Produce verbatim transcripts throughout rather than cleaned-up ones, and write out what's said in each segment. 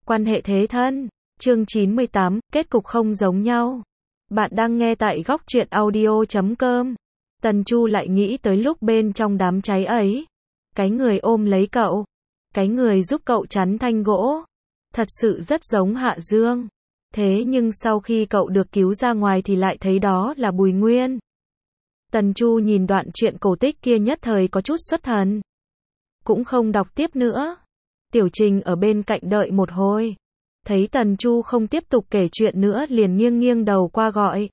Quan hệ thế thân. Chương chín mươi tám, kết cục không giống nhau. Bạn đang nghe tại góc truyện audio chấm com. Tần Chu lại nghĩ tới lúc bên trong đám cháy ấy. Cái người ôm lấy cậu. Cái người giúp cậu chắn thanh gỗ. Thật sự rất giống Hạ Dương. Thế nhưng sau khi cậu được cứu ra ngoài thì lại thấy đó là Bùi Nguyên. Tần Chu nhìn đoạn truyện cổ tích kia nhất thời có chút xuất thần. Cũng không đọc tiếp nữa. Tiểu Trình ở bên cạnh đợi một hồi. Thấy Tần Chu không tiếp tục kể chuyện nữa liền nghiêng nghiêng đầu qua gọi.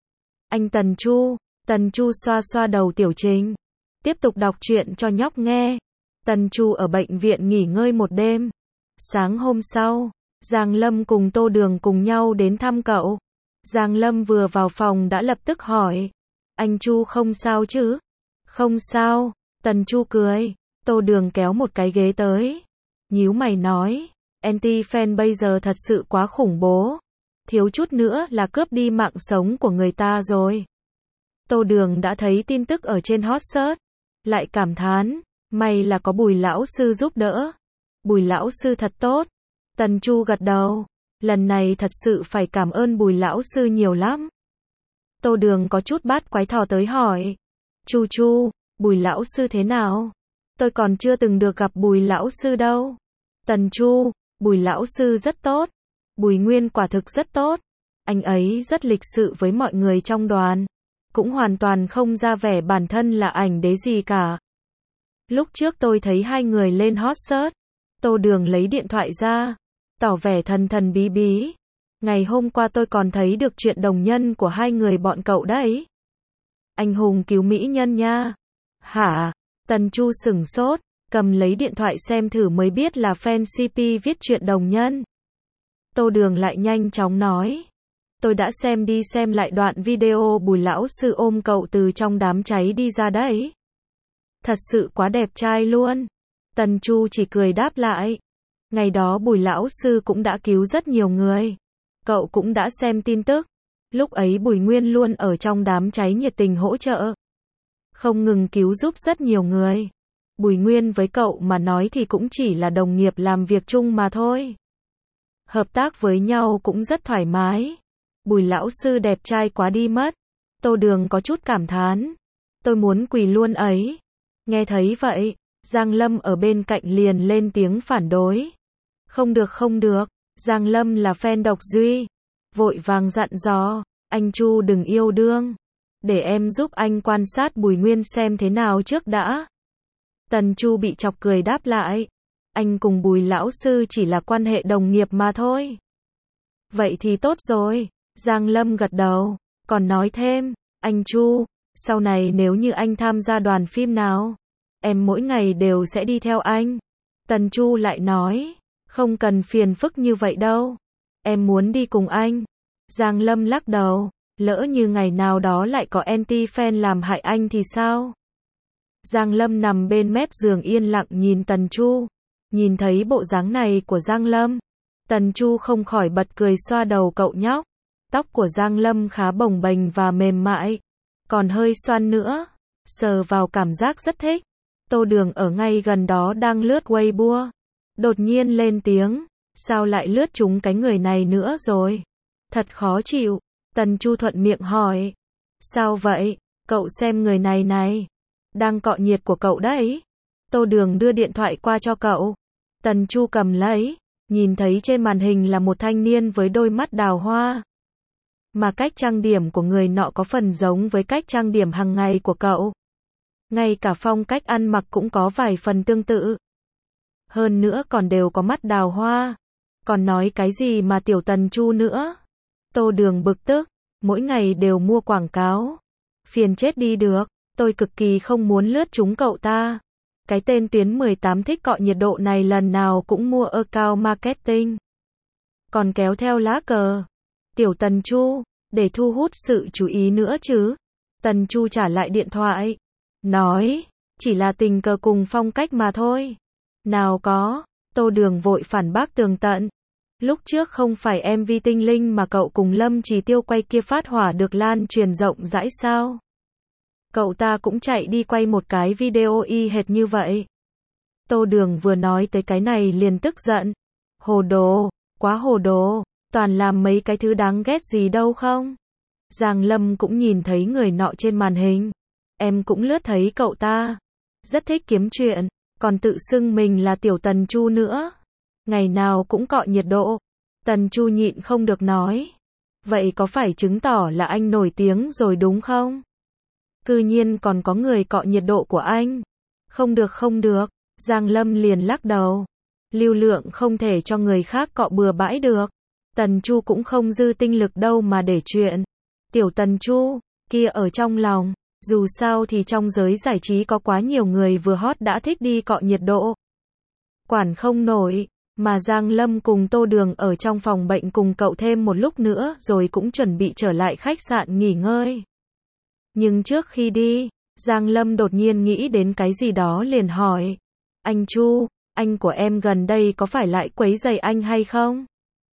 Anh Tần Chu. Tần Chu xoa xoa đầu Tiểu Trình. Tiếp tục đọc truyện cho nhóc nghe. Tần Chu ở bệnh viện nghỉ ngơi một đêm. Sáng hôm sau, Giang Lâm cùng Tô Đường cùng nhau đến thăm cậu. Giang Lâm vừa vào phòng đã lập tức hỏi. Anh Chu không sao chứ? Không sao. Tần Chu cười. Tô Đường kéo một cái ghế tới. Nhíu mày nói. Anti-fan bây giờ thật sự quá khủng bố. Thiếu chút nữa là cướp đi mạng sống của người ta rồi. Tô Đường đã thấy tin tức ở trên hot search. Lại cảm thán. May là có Bùi lão sư giúp đỡ. Bùi lão sư thật tốt. Tần Chu gật đầu. Lần này thật sự phải cảm ơn Bùi lão sư nhiều lắm. Tô Đường có chút bát quái thò tới hỏi. Chu Chu, Bùi lão sư thế nào? Tôi còn chưa từng được gặp Bùi lão sư đâu. Tần Chu, Bùi lão sư rất tốt. Bùi Nguyên quả thực rất tốt. Anh ấy rất lịch sự với mọi người trong đoàn. Cũng hoàn toàn không ra vẻ bản thân là ảnh đế gì cả. Lúc trước tôi thấy hai người lên hot search. Tô Đường lấy điện thoại ra. Tỏ vẻ thần thần bí bí. Ngày hôm qua tôi còn thấy được chuyện đồng nhân của hai người bọn cậu đấy. Anh hùng cứu mỹ nhân nha. Hả? Tần Chu sửng sốt. Cầm lấy điện thoại xem thử mới biết là fan xê pê viết chuyện đồng nhân. Tô Đường lại nhanh chóng nói. Tôi đã xem đi xem lại đoạn video Bùi lão sư ôm cậu từ trong đám cháy đi ra đấy. Thật sự quá đẹp trai luôn. Tần Chu chỉ cười đáp lại. Ngày đó Bùi lão sư cũng đã cứu rất nhiều người. Cậu cũng đã xem tin tức. Lúc ấy Bùi Nguyên luôn ở trong đám cháy nhiệt tình hỗ trợ. Không ngừng cứu giúp rất nhiều người. Bùi Nguyên với cậu mà nói thì cũng chỉ là đồng nghiệp làm việc chung mà thôi. Hợp tác với nhau cũng rất thoải mái. Bùi lão sư đẹp trai quá đi mất. Tô Đường có chút cảm thán. Tôi muốn quỳ luôn ấy. Nghe thấy vậy, Giang Lâm ở bên cạnh liền lên tiếng phản đối. Không được không được, Giang Lâm là fan độc duy. Vội vàng dặn dò, anh Chu đừng yêu đương. Để em giúp anh quan sát Bùi Nguyên xem thế nào trước đã. Tần Chu bị chọc cười đáp lại. Anh cùng Bùi lão sư chỉ là quan hệ đồng nghiệp mà thôi. Vậy thì tốt rồi. Giang Lâm gật đầu. Còn nói thêm. Anh Chu, sau này nếu như anh tham gia đoàn phim nào, em mỗi ngày đều sẽ đi theo anh. Tần Chu lại nói. Không cần phiền phức như vậy đâu. Em muốn đi cùng anh. Giang Lâm lắc đầu. Lỡ như ngày nào đó lại có anti-fan làm hại anh thì sao? Giang Lâm nằm bên mép giường yên lặng nhìn Tần Chu. Nhìn thấy bộ dáng này của Giang Lâm, Tần Chu không khỏi bật cười xoa đầu cậu nhóc. Tóc của Giang Lâm khá bồng bềnh và mềm mại, còn hơi xoăn nữa. Sờ vào cảm giác rất thích. Tô Đường ở ngay gần đó đang lướt Weibo. Đột nhiên lên tiếng. Sao lại lướt trúng cái người này nữa rồi? Thật khó chịu. Tần Chu thuận miệng hỏi. Sao vậy? Cậu xem người này này. Đang cọ nhiệt của cậu đấy. Tô Đường đưa điện thoại qua cho cậu. Tần Chu cầm lấy. Nhìn thấy trên màn hình là một thanh niên với đôi mắt đào hoa. Mà cách trang điểm của người nọ có phần giống với cách trang điểm hàng ngày của cậu. Ngay cả phong cách ăn mặc cũng có vài phần tương tự. Hơn nữa còn đều có mắt đào hoa. Còn nói cái gì mà tiểu Tần Chu nữa. Tô Đường bực tức. Mỗi ngày đều mua quảng cáo. Phiền chết đi được. Tôi cực kỳ không muốn lướt trúng cậu ta. Cái tên Tuyến mười tám thích cọ nhiệt độ này lần nào cũng mua account marketing. Còn kéo theo lá cờ. Tiểu Tần Chu, để thu hút sự chú ý nữa chứ. Tần Chu trả lại điện thoại. Nói, chỉ là tình cờ cùng phong cách mà thôi. Nào có, Tô Đường vội phản bác tường tận. Lúc trước không phải em vê Tinh Linh mà cậu cùng Lâm Trì Tiêu quay kia phát hỏa được lan truyền rộng rãi sao? Cậu ta cũng chạy đi quay một cái video y hệt như vậy. Tô Đường vừa nói tới cái này liền tức giận. Hồ đồ, Quá hồ đồ, toàn làm mấy cái thứ đáng ghét gì đâu không? Giang Lâm cũng nhìn thấy người nọ trên màn hình. Em cũng lướt thấy cậu ta. Rất thích kiếm chuyện, còn tự xưng mình là tiểu Tần Chu nữa. Ngày nào cũng cọ nhiệt độ. Tần Chu nhịn không được nói. Vậy có phải chứng tỏ là anh nổi tiếng rồi đúng không? Cư nhiên còn có người cọ nhiệt độ của anh. Không được không được, Giang Lâm liền lắc đầu. Lưu lượng không thể cho người khác cọ bừa bãi được. Tần Chu cũng không dư tinh lực đâu mà để chuyện. Tiểu Tần Chu, kia ở trong lòng, dù sao thì trong giới giải trí có quá nhiều người vừa hot đã thích đi cọ nhiệt độ. Quản không nổi, mà Giang Lâm cùng Tô Đường ở trong phòng bệnh cùng cậu thêm một lúc nữa rồi cũng chuẩn bị trở lại khách sạn nghỉ ngơi. Nhưng trước khi đi, Giang Lâm đột nhiên nghĩ đến cái gì đó liền hỏi. Anh Chu, anh của em gần đây có phải lại quấy rầy anh hay không?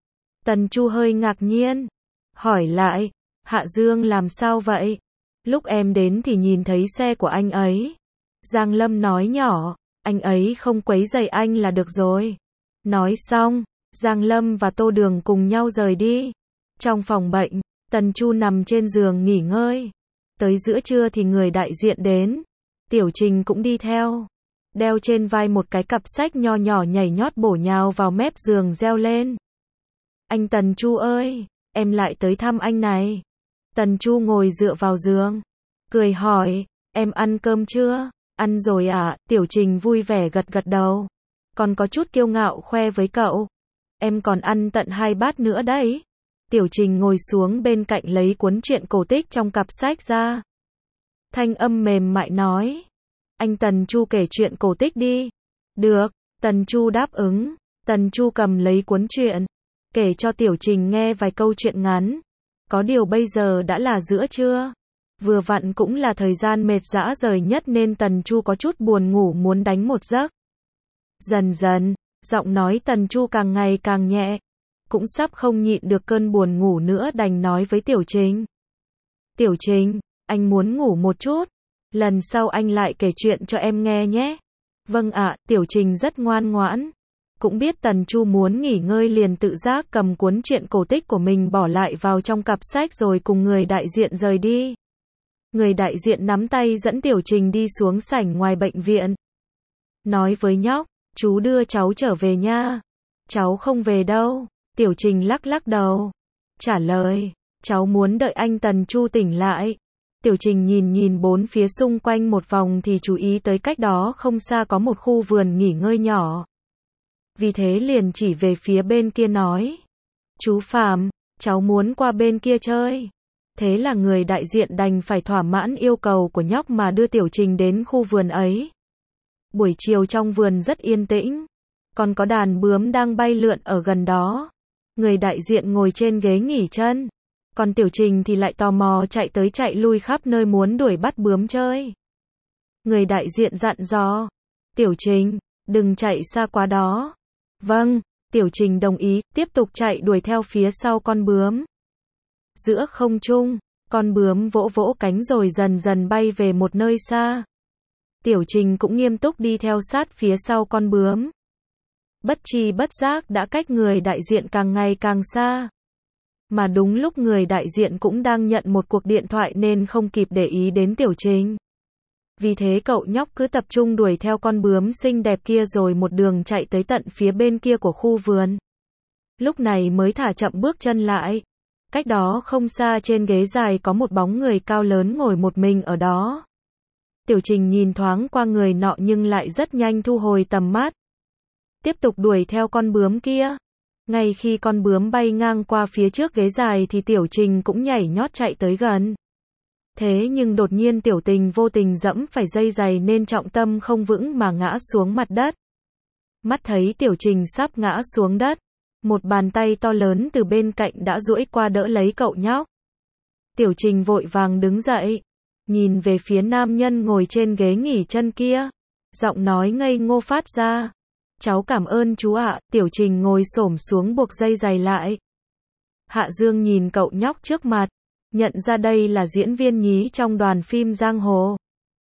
Tần Chu hơi ngạc nhiên. Hỏi lại, Hạ Dương làm sao vậy? Lúc em đến thì nhìn thấy xe của anh ấy. Giang Lâm nói nhỏ, anh ấy không quấy rầy anh là được rồi. Nói xong, Giang Lâm và Tô Đường cùng nhau rời đi. Trong phòng bệnh, Tần Chu nằm trên giường nghỉ ngơi. Tới giữa trưa thì người đại diện đến. Tiểu Trình cũng đi theo. Đeo trên vai một cái cặp sách nho nhỏ nhảy nhót bổ nhào vào mép giường reo lên. Anh Tần Chu ơi, em lại tới thăm anh này. Tần Chu ngồi dựa vào giường. Cười hỏi, em ăn cơm chưa? Ăn rồi ạ, à? Tiểu Trình vui vẻ gật gật đầu. Còn có chút kiêu ngạo khoe với cậu. Em còn ăn tận hai bát nữa đấy. Tiểu Trình ngồi xuống bên cạnh lấy cuốn truyện cổ tích trong cặp sách ra. Thanh âm mềm mại nói. Anh Tần Chu kể chuyện cổ tích đi. Được, Tần Chu đáp ứng. Tần Chu cầm lấy cuốn truyện. Kể cho Tiểu Trình nghe vài câu chuyện ngắn. Có điều bây giờ đã là giữa trưa. Vừa vặn cũng là thời gian mệt dã rời nhất nên Tần Chu có chút buồn ngủ muốn đánh một giấc. Dần dần, giọng nói Tần Chu càng ngày càng nhẹ. Cũng sắp không nhịn được cơn buồn ngủ nữa đành nói với Tiểu Trình. Tiểu Trình, anh muốn ngủ một chút. Lần sau anh lại kể chuyện cho em nghe nhé. Vâng ạ, Tiểu Trình rất ngoan ngoãn. Cũng biết Tần Chu muốn nghỉ ngơi liền tự giác cầm cuốn truyện cổ tích của mình bỏ lại vào trong cặp sách rồi cùng người đại diện rời đi. Người đại diện nắm tay dẫn Tiểu Trình đi xuống sảnh ngoài bệnh viện. Nói với nhóc, chú đưa cháu trở về nha. Cháu không về đâu. Tiểu Trình lắc lắc đầu. Trả lời, cháu muốn đợi anh Tần Chu tỉnh lại. Tiểu Trình nhìn nhìn bốn phía xung quanh một vòng thì chú ý tới cách đó không xa có một khu vườn nghỉ ngơi nhỏ. Vì thế liền chỉ về phía bên kia nói. Chú Phạm, cháu muốn qua bên kia chơi. Thế là người đại diện đành phải thỏa mãn yêu cầu của nhóc mà đưa Tiểu Trình đến khu vườn ấy. Buổi chiều trong vườn rất yên tĩnh. Còn có đàn bướm đang bay lượn ở gần đó. Người đại diện ngồi trên ghế nghỉ chân. Còn Tiểu Trình thì lại tò mò chạy tới chạy lui khắp nơi muốn đuổi bắt bướm chơi. Người đại diện dặn dò. Tiểu Trình, đừng chạy xa quá đó. Vâng, Tiểu Trình đồng ý, tiếp tục chạy đuổi theo phía sau con bướm. Giữa không trung, con bướm vỗ vỗ cánh rồi dần dần bay về một nơi xa. Tiểu Trình cũng nghiêm túc đi theo sát phía sau con bướm. Bất tri bất giác đã cách người đại diện càng ngày càng xa. Mà đúng lúc người đại diện cũng đang nhận một cuộc điện thoại nên không kịp để ý đến Tiểu Trình. Vì thế cậu nhóc cứ tập trung đuổi theo con bướm xinh đẹp kia rồi một đường chạy tới tận phía bên kia của khu vườn. Lúc này mới thả chậm bước chân lại. Cách đó không xa trên ghế dài có một bóng người cao lớn ngồi một mình ở đó. Tiểu Trình nhìn thoáng qua người nọ nhưng lại rất nhanh thu hồi tầm mắt. Tiếp tục đuổi theo con bướm kia. Ngay khi con bướm bay ngang qua phía trước ghế dài thì Tiểu Trình cũng nhảy nhót chạy tới gần. Thế nhưng đột nhiên Tiểu Trình vô tình dẫm phải dây giày nên trọng tâm không vững mà ngã xuống mặt đất. Mắt thấy Tiểu Trình sắp ngã xuống đất. Một bàn tay to lớn từ bên cạnh đã duỗi qua đỡ lấy cậu nhóc. Tiểu Trình vội vàng đứng dậy. Nhìn về phía nam nhân ngồi trên ghế nghỉ chân kia. Giọng nói ngây ngô phát ra. Cháu cảm ơn chú ạ. Tiểu Trình ngồi xổm xuống buộc dây giày lại. Hạ Dương nhìn cậu nhóc trước mặt. Nhận ra đây là diễn viên nhí trong đoàn phim Giang Hồ.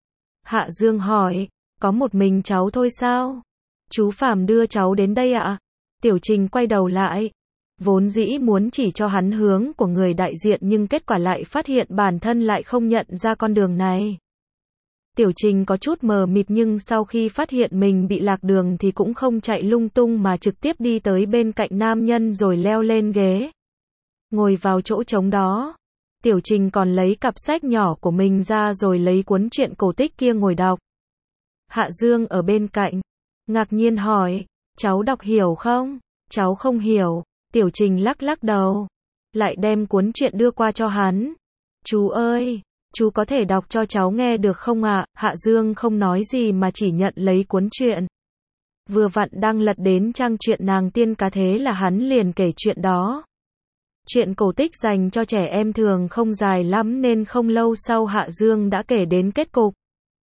Hạ Dương hỏi. Có một mình cháu thôi sao? Chú Phạm đưa cháu đến đây ạ? Tiểu Trình quay đầu lại. Vốn dĩ muốn chỉ cho hắn hướng của người đại diện nhưng kết quả lại phát hiện bản thân lại không nhận ra con đường này. Tiểu Trình có chút mờ mịt nhưng sau khi phát hiện mình bị lạc đường thì cũng không chạy lung tung mà trực tiếp đi tới bên cạnh nam nhân rồi leo lên ghế. Ngồi vào chỗ trống đó. Tiểu Trình còn lấy cặp sách nhỏ của mình ra rồi lấy cuốn truyện cổ tích kia ngồi đọc. Hạ Dương ở bên cạnh. Ngạc nhiên hỏi, cháu đọc hiểu không? Cháu không hiểu. Tiểu Trình lắc lắc đầu. Lại đem cuốn truyện đưa qua cho hắn. Chú ơi, chú có thể đọc cho cháu nghe được không ạ? Hạ Dương không nói gì mà chỉ nhận lấy cuốn truyện. Vừa vặn đang lật đến trang truyện nàng tiên cá thế là hắn liền kể chuyện đó. Chuyện cổ tích dành cho trẻ em thường không dài lắm nên không lâu sau Hạ Dương đã kể đến kết cục.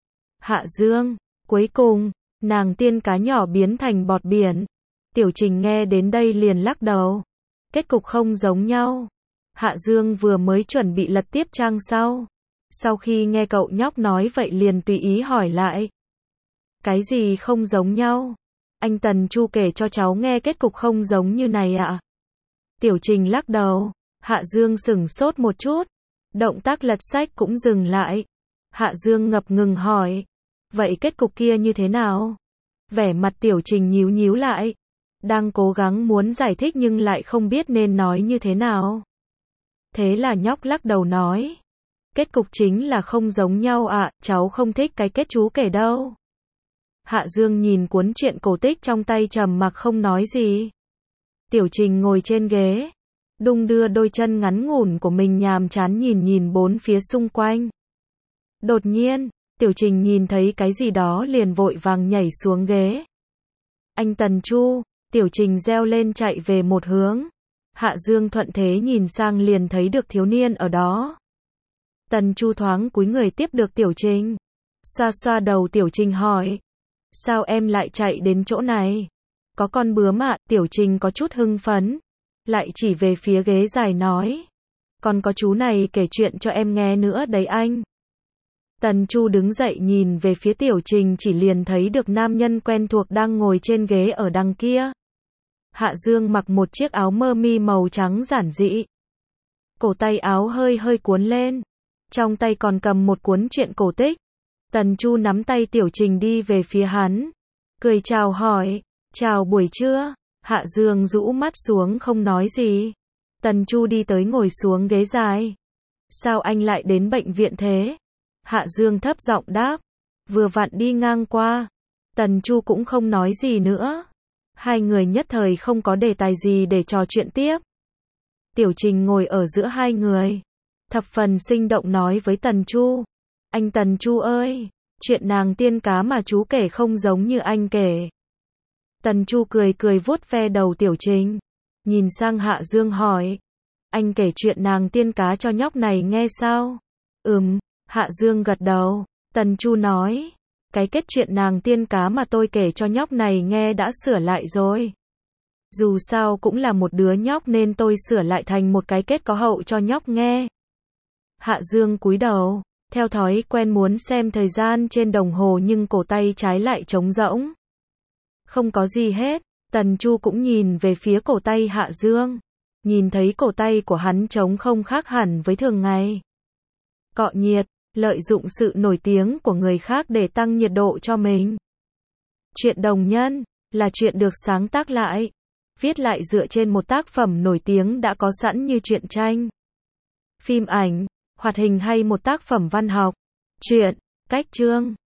Hạ Dương, cuối cùng, nàng tiên cá nhỏ biến thành bọt biển. Tiểu Trình nghe đến đây liền lắc đầu. Kết cục không giống nhau. Hạ Dương vừa mới chuẩn bị lật tiếp trang sau. Sau khi nghe cậu nhóc nói vậy liền tùy ý hỏi lại. Cái gì không giống nhau? Anh Tần Chu kể cho cháu nghe kết cục không giống như này ạ. À? Tiểu Trình lắc đầu. Hạ Dương sửng sốt một chút. Động tác lật sách cũng dừng lại. Hạ Dương ngập ngừng hỏi. Vậy kết cục kia như thế nào? Vẻ mặt Tiểu Trình nhíu nhíu lại. Đang cố gắng muốn giải thích nhưng lại không biết nên nói như thế nào. Thế là nhóc lắc đầu nói. Kết cục chính là không giống nhau ạ, à, cháu không thích cái kết chú kể đâu. Hạ Dương nhìn cuốn truyện cổ tích trong tay trầm mặc không nói gì. Tiểu Trình ngồi trên ghế, đung đưa đôi chân ngắn ngủn của mình nhàm chán nhìn nhìn bốn phía xung quanh. Đột nhiên, Tiểu Trình nhìn thấy cái gì đó liền vội vàng nhảy xuống ghế. Anh Tần Chu, Tiểu Trình reo lên chạy về một hướng. Hạ Dương thuận thế nhìn sang liền thấy được thiếu niên ở đó. Tần Chu thoáng cúi người tiếp được Tiểu Trình. Xoa xoa đầu Tiểu Trình hỏi. Sao em lại chạy đến chỗ này? Có con bướm ạ, à? Tiểu Trình có chút hưng phấn. Lại chỉ về phía ghế dài nói. Còn có chú này kể chuyện cho em nghe nữa đấy anh. Tần Chu đứng dậy nhìn về phía Tiểu Trình chỉ liền thấy được nam nhân quen thuộc đang ngồi trên ghế ở đằng kia. Hạ Dương mặc một chiếc áo mơ mi màu trắng giản dị. Cổ tay áo hơi hơi cuốn lên. Trong tay còn cầm một cuốn truyện cổ tích. Tần Chu nắm tay Tiểu Trình đi về phía hắn. Cười chào hỏi. Chào buổi trưa. Hạ Dương rũ mắt xuống không nói gì. Tần Chu đi tới ngồi xuống ghế dài. Sao anh lại đến bệnh viện thế? Hạ Dương thấp giọng đáp. Vừa vặn đi ngang qua. Tần Chu cũng không nói gì nữa. Hai người nhất thời không có đề tài gì để trò chuyện tiếp. Tiểu Trình ngồi ở giữa hai người. Thập phần sinh động nói với Tần Chu. Anh Tần Chu ơi, chuyện nàng tiên cá mà chú kể không giống như anh kể. Tần Chu cười cười vuốt ve đầu Tiểu Trình. Nhìn sang Hạ Dương hỏi. Anh kể chuyện nàng tiên cá cho nhóc này nghe sao? Ừm, Hạ Dương gật đầu. Tần Chu nói. Cái kết chuyện nàng tiên cá mà tôi kể cho nhóc này nghe đã sửa lại rồi. Dù sao cũng là một đứa nhóc nên tôi sửa lại thành một cái kết có hậu cho nhóc nghe. Hạ Dương cúi đầu, theo thói quen muốn xem thời gian trên đồng hồ nhưng cổ tay trái lại trống rỗng. Không có gì hết, Tần Chu cũng nhìn về phía cổ tay Hạ Dương. Nhìn thấy cổ tay của hắn trống không khác hẳn với thường ngày. Cọ nhiệt, lợi dụng sự nổi tiếng của người khác để tăng nhiệt độ cho mình. Chuyện đồng nhân, là chuyện được sáng tác lại, viết lại dựa trên một tác phẩm nổi tiếng đã có sẵn như truyện tranh, phim ảnh, hoạt hình hay một tác phẩm văn học, truyện, cách chương.